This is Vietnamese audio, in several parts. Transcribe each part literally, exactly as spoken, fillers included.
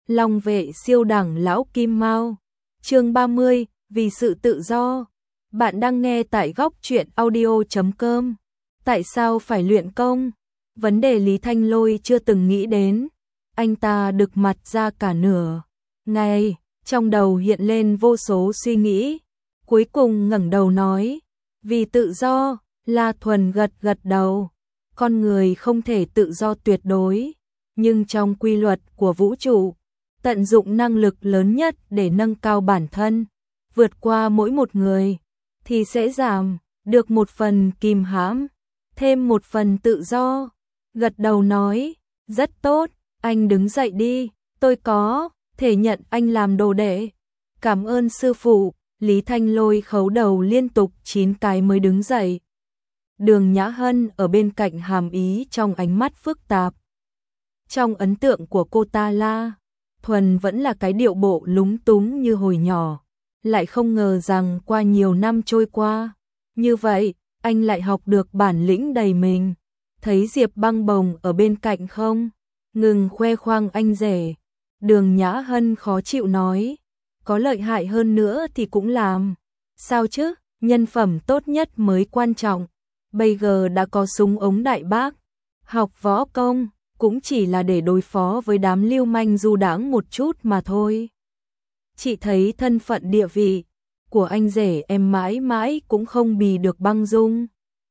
Long vệ siêu đẳng lão Kim Mao. Chương ba mươi, vì sự tự do. Bạn đang nghe tại góc truyện audio chấm com. Tại sao phải luyện công? Vấn đề Lý Thanh Lôi chưa từng nghĩ đến. Anh ta đực mặt ra cả nửa ngày, trong đầu hiện lên vô số suy nghĩ. Cuối cùng ngẩng đầu nói, vì tự do. La Thuần gật gật đầu. Con người không thể tự do tuyệt đối, nhưng trong quy luật của vũ trụ, tận dụng năng lực lớn nhất để nâng cao bản thân, vượt qua mỗi một người, thì sẽ giảm được một phần kìm hãm, thêm một phần tự do. Gật đầu nói, rất tốt, anh đứng dậy đi, tôi có thể nhận anh làm đồ đệ. Cảm ơn sư phụ. Lý Thanh Lôi khấu đầu liên tục chín cái mới đứng dậy. Đường Nhã Hân ở bên cạnh hàm ý trong ánh mắt phức tạp. Trong ấn tượng của cô ta, La Thuần vẫn là cái điệu bộ lúng túng như hồi nhỏ. Lại không ngờ rằng qua nhiều năm trôi qua, như vậy, anh lại học được bản lĩnh đầy mình. Thấy Diệp Băng Bồng ở bên cạnh không ngừng khoe khoang anh rể, Đường Nhã Hân khó chịu nói, có lợi hại hơn nữa thì cũng làm. Sao chứ, nhân phẩm tốt nhất mới quan trọng. Bây giờ đã có súng ống đại bác, học võ công cũng chỉ là để đối phó với đám lưu manh du đãng một chút mà thôi. Chị thấy thân phận địa vị của anh rể em mãi mãi cũng không bì được Băng Dung.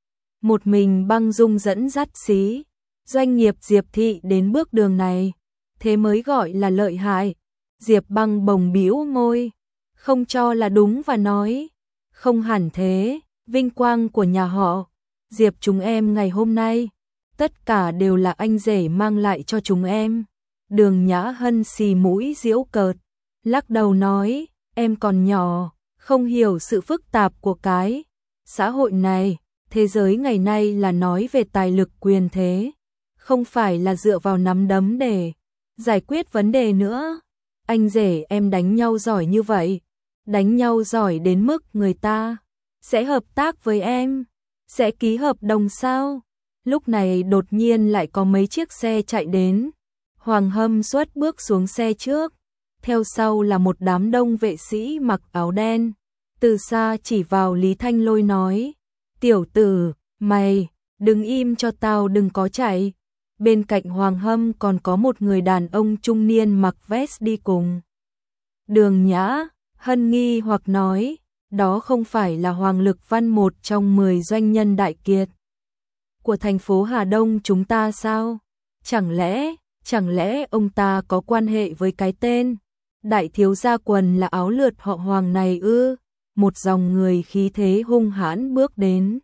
Một mình Băng Dung dẫn dắt xí doanh nghiệp Diệp thị đến bước đường này, thế mới gọi là lợi hại. Diệp Băng Bồng bĩu môi, không cho là đúng và nói, không hẳn thế, vinh quang của nhà họ Diệp chúng em ngày hôm nay, tất cả đều là anh rể mang lại cho chúng em. Đường Nhã Hân xì mũi giễu cợt, lắc đầu nói, em còn nhỏ, không hiểu sự phức tạp của cái xã hội này, thế giới ngày nay là nói về tài lực quyền thế, không phải là dựa vào nắm đấm để giải quyết vấn đề nữa. Anh rể em đánh nhau giỏi như vậy, đánh nhau giỏi đến mức người ta sẽ hợp tác với em, sẽ ký hợp đồng sao? Lúc này đột nhiên lại có mấy chiếc xe chạy đến. Hoàng Hâm xuất bước xuống xe trước, theo sau là một đám đông vệ sĩ mặc áo đen. Từ xa chỉ vào Lý Thanh Lôi nói, tiểu tử, mày, đứng im cho tao, đừng có chạy. Bên cạnh Hoàng Hâm còn có một người đàn ông trung niên mặc vest đi cùng. Đường Nhã Hân nghi hoặc nói, đó không phải là Hoàng Lực Văn, một trong mười doanh nhân đại kiệt của thành phố Hà Đông chúng ta sao? Chẳng lẽ, chẳng lẽ ông ta có quan hệ với cái tên đại thiếu gia quần là áo lượt họ Hoàng này ư? Một dòng người khí thế hung hãn bước đến.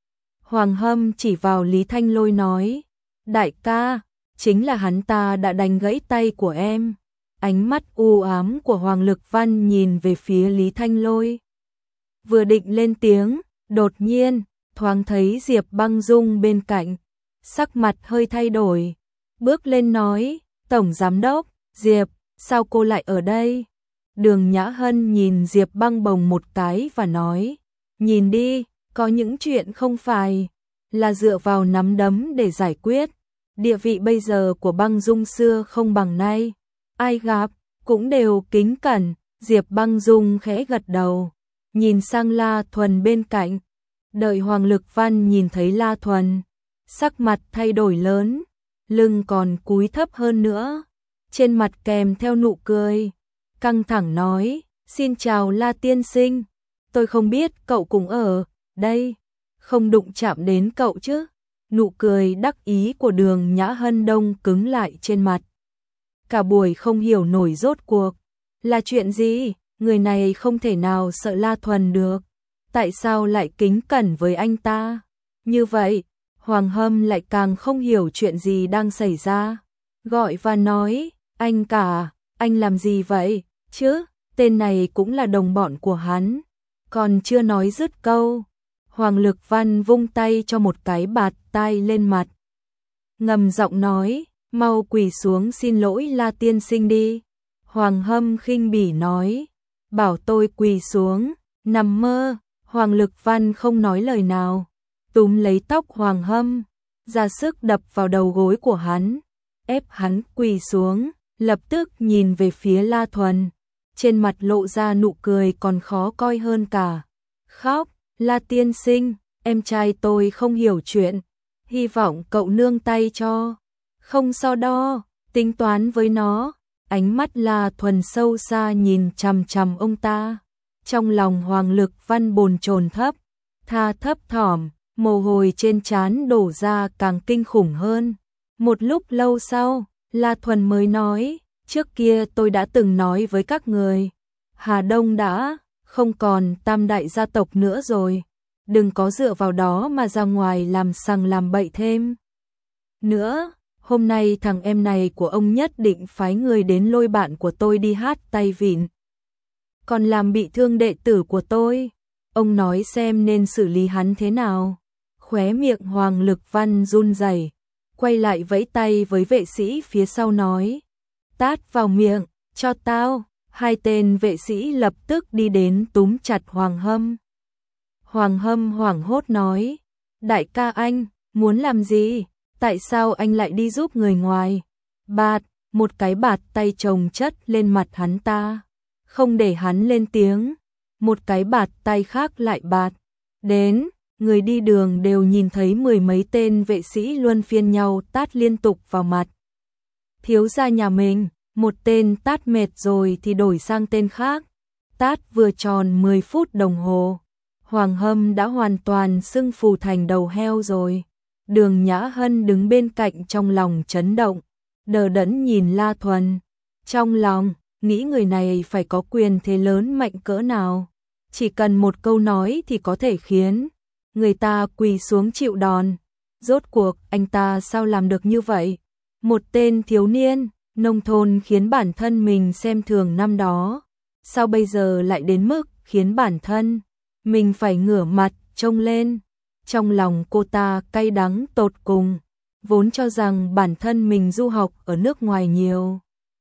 Hoàng Hâm chỉ vào Lý Thanh Lôi nói, đại ca, chính là hắn ta đã đánh gãy tay của em. Ánh mắt u ám của Hoàng Lực Văn nhìn về phía Lý Thanh Lôi. Vừa định lên tiếng, đột nhiên, thoáng thấy Diệp Băng Dung bên cạnh, sắc mặt hơi thay đổi, bước lên nói, Tổng Giám Đốc, Diệp, sao cô lại ở đây? Đường Nhã Hân nhìn Diệp Băng Bồng một cái và nói, nhìn đi, có những chuyện không phải là dựa vào nắm đấm để giải quyết. Địa vị bây giờ của Băng Dung xưa không bằng nay, ai gặp cũng đều kính cẩn. Diệp Băng Dung khẽ gật đầu, nhìn sang La Thuần bên cạnh. Đợi Hoàng Lực Văn nhìn thấy La Thuần, sắc mặt thay đổi lớn, lưng còn cúi thấp hơn nữa, trên mặt kèm theo nụ cười, căng thẳng nói, xin chào La tiên sinh, tôi không biết cậu cũng ở đây, không đụng chạm đến cậu chứ. Nụ cười đắc ý của Đường Nhã Hân đông cứng lại trên mặt. Cả buổi không hiểu nổi rốt cuộc là chuyện gì, người này không thể nào sợ La Thuần được. Tại sao lại kính cẩn với anh ta? Như vậy, Hoàng Hâm lại càng không hiểu chuyện gì đang xảy ra. Gọi và nói, anh cả, anh làm gì vậy, chứ? Tên này cũng là đồng bọn của hắn. Còn chưa nói dứt câu, Hoàng Lực Văn vung tay cho một cái bạt tai lên mặt. Ngầm giọng nói, mau quỳ xuống xin lỗi La tiên sinh đi. Hoàng Hâm khinh bỉ nói, bảo tôi quỳ xuống, nằm mơ. Hoàng Lực Văn không nói lời nào, túm lấy tóc Hoàng Hâm, ra sức đập vào đầu gối của hắn, ép hắn quỳ xuống. lập tức nhìn về phía La Thuần, trên mặt lộ ra nụ cười còn khó coi hơn cả khóc. La tiên sinh, em trai tôi không hiểu chuyện, hy vọng cậu nương tay cho. Không so đo, tính toán với nó. Ánh mắt La Thuần sâu xa nhìn chằm chằm ông ta. Trong lòng Hoàng Lực Văn bồn chồn thấp, tha thấp thỏm, mồ hôi trên trán đổ ra càng kinh khủng hơn. Một lúc lâu sau, La Thuần mới nói, trước kia tôi đã từng nói với các người, Hà Đông đã không còn tam đại gia tộc nữa rồi, đừng có dựa vào đó mà ra ngoài làm sằng làm bậy thêm nữa. Hôm nay thằng em này của ông nhất định phái người đến lôi bạn của tôi đi hát tay vịn, còn làm bị thương đệ tử của tôi. Ông nói xem nên xử lý hắn thế nào. Khóe miệng Hoàng Lực Văn run rẩy, quay lại vẫy tay với vệ sĩ phía sau nói, tát vào miệng, cho tao. Hai tên vệ sĩ lập tức đi đến túm chặt Hoàng Hâm. Hoàng Hâm hoảng hốt nói, đại ca anh, muốn làm gì? Tại sao anh lại đi giúp người ngoài? Bạt, một cái bạt tay chồng chất lên mặt hắn ta, không để hắn lên tiếng. Một cái bạt tay khác lại bạt đến, người đi đường đều nhìn thấy mười mấy tên vệ sĩ luân phiên nhau tát liên tục vào mặt thiếu gia nhà mình. Một tên tát mệt rồi thì đổi sang tên khác. Tát vừa tròn mười phút đồng hồ, Hoàng Hâm đã hoàn toàn sưng phù thành đầu heo rồi. Đường Nhã Hân đứng bên cạnh trong lòng chấn động, đờ đẫn nhìn La Thuần. Trong lòng, nghĩ người này phải có quyền thế lớn mạnh cỡ nào. Chỉ cần một câu nói thì có thể khiến người ta quỳ xuống chịu đòn. Rốt cuộc anh ta sao làm được như vậy? Một tên thiếu niên nông thôn khiến bản thân mình xem thường năm đó, sao bây giờ lại đến mức khiến bản thân mình phải ngửa mặt trông lên. Trong lòng cô ta cay đắng tột cùng, vốn cho rằng bản thân mình du học ở nước ngoài nhiều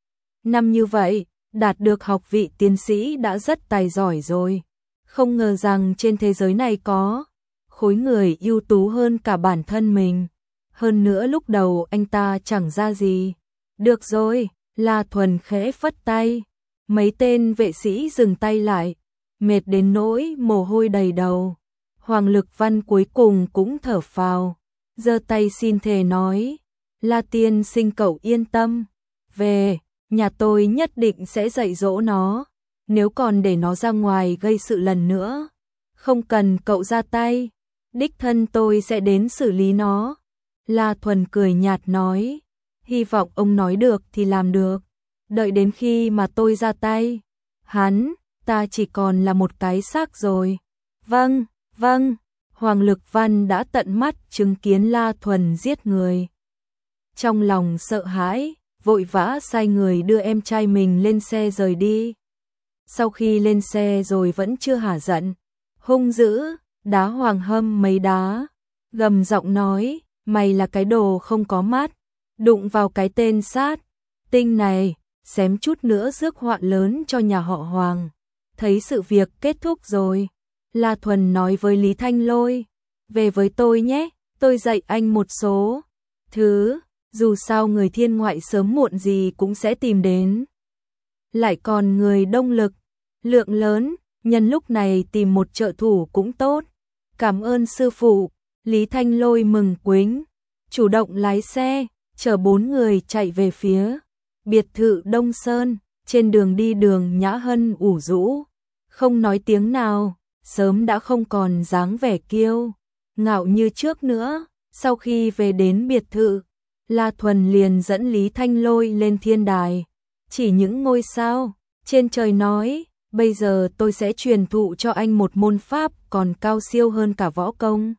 năm như vậy, đạt được học vị tiến sĩ đã rất tài giỏi rồi. Không ngờ rằng trên thế giới này có khối người ưu tú hơn cả bản thân mình. Hơn nữa lúc đầu anh ta chẳng ra gì. Được rồi, La Thuần khẽ phất tay. Mấy tên vệ sĩ dừng tay lại, mệt đến nỗi mồ hôi đầy đầu. Hoàng Lực Văn cuối cùng cũng thở phào, giơ tay xin thề nói, La tiên sinh cậu yên tâm, về, nhà tôi nhất định sẽ dạy dỗ nó, nếu còn để nó ra ngoài gây sự lần nữa, không cần cậu ra tay, đích thân tôi sẽ đến xử lý nó. La Thuần cười nhạt nói, hy vọng ông nói được thì làm được, đợi đến khi mà tôi ra tay, hắn, ta chỉ còn là một cái xác rồi. Vâng, vâng, Hoàng Lực Văn đã tận mắt chứng kiến La Thuần giết người. Trong lòng sợ hãi, vội vã sai người đưa em trai mình lên xe rời đi. Sau khi lên xe rồi vẫn chưa hả giận, hung dữ, đá Hoàng Hâm mấy đá, gầm giọng nói, mày là cái đồ không có mắt, đụng vào cái tên sát tinh này, xém chút nữa rước họa lớn cho nhà họ Hoàng. Thấy sự việc kết thúc rồi, La Thuần nói với Lý Thanh Lôi, về với tôi nhé, tôi dạy anh một số thứ, dù sao người thiên ngoại sớm muộn gì cũng sẽ tìm đến. Lại còn người đông lực, lượng lớn, nhân lúc này tìm một trợ thủ cũng tốt. Cảm ơn sư phụ. Lý Thanh Lôi mừng quính, chủ động lái xe, chở bốn người chạy về phía biệt thự Đông Sơn. Trên đường đi Đường Nhã Hân ủ rũ, không nói tiếng nào, sớm đã không còn dáng vẻ kiêu ngạo như trước nữa. Sau khi về đến biệt thự, La Thuần liền dẫn Lý Thanh Lôi lên thiên đài, chỉ những ngôi sao trên trời nói, bây giờ tôi sẽ truyền thụ cho anh một môn pháp còn cao siêu hơn cả võ công.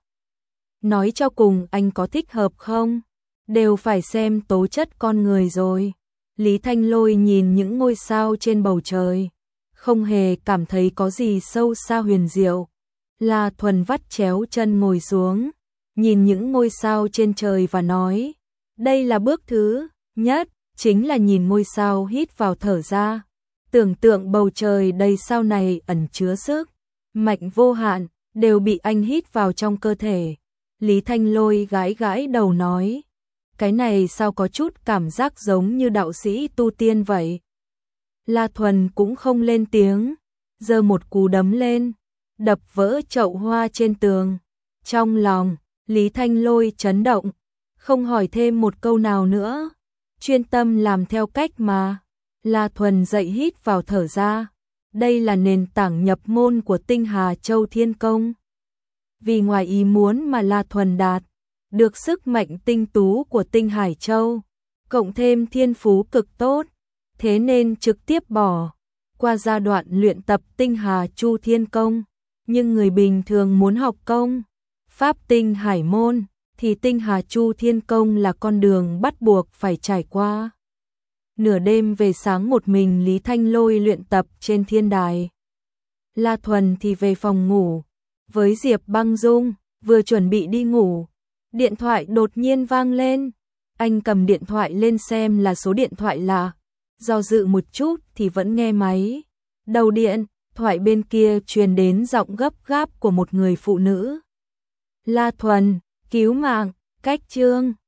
Nói cho cùng anh có thích hợp không? Đều phải xem tố chất con người rồi. Lý Thanh Lôi nhìn những ngôi sao trên bầu trời, không hề cảm thấy có gì sâu xa huyền diệu. La Thuần vắt chéo chân ngồi xuống, nhìn những ngôi sao trên trời và nói, đây là bước thứ nhất, chính là nhìn ngôi sao hít vào thở ra. Tưởng tượng bầu trời đầy sao này ẩn chứa sức mạnh vô hạn, đều bị anh hít vào trong cơ thể. Lý Thanh Lôi gãi gãi đầu nói, cái này sao có chút cảm giác giống như đạo sĩ tu tiên vậy. La Thuần cũng không lên tiếng, giơ một cú đấm lên, đập vỡ chậu hoa trên tường. Trong lòng, Lý Thanh Lôi chấn động, không hỏi thêm một câu nào nữa, chuyên tâm làm theo cách mà La Thuần dạy, hít vào thở ra. Đây là nền tảng nhập môn của Tinh Hà Châu Thiên Công. Vì ngoài ý muốn mà La Thuần đạt được sức mạnh tinh tú của Tinh Hải Châu, cộng thêm thiên phú cực tốt, thế nên trực tiếp bỏ qua giai đoạn luyện tập Tinh Hà Chu Thiên Công. Nhưng người bình thường muốn học công pháp Tinh Hải môn thì Tinh Hà Chu Thiên Công là con đường bắt buộc phải trải qua. Nửa đêm về sáng một mình Lý Thanh Lôi luyện tập trên thiên đài. La Thuần thì về phòng ngủ với Diệp Băng Dung, vừa chuẩn bị đi ngủ, điện thoại đột nhiên vang lên. Anh cầm điện thoại lên xem là số điện thoại lạ, do dự một chút thì vẫn nghe máy. Đầu điện thoại bên kia truyền đến giọng gấp gáp của một người phụ nữ. La Thuần, cứu mạng, cách Trương.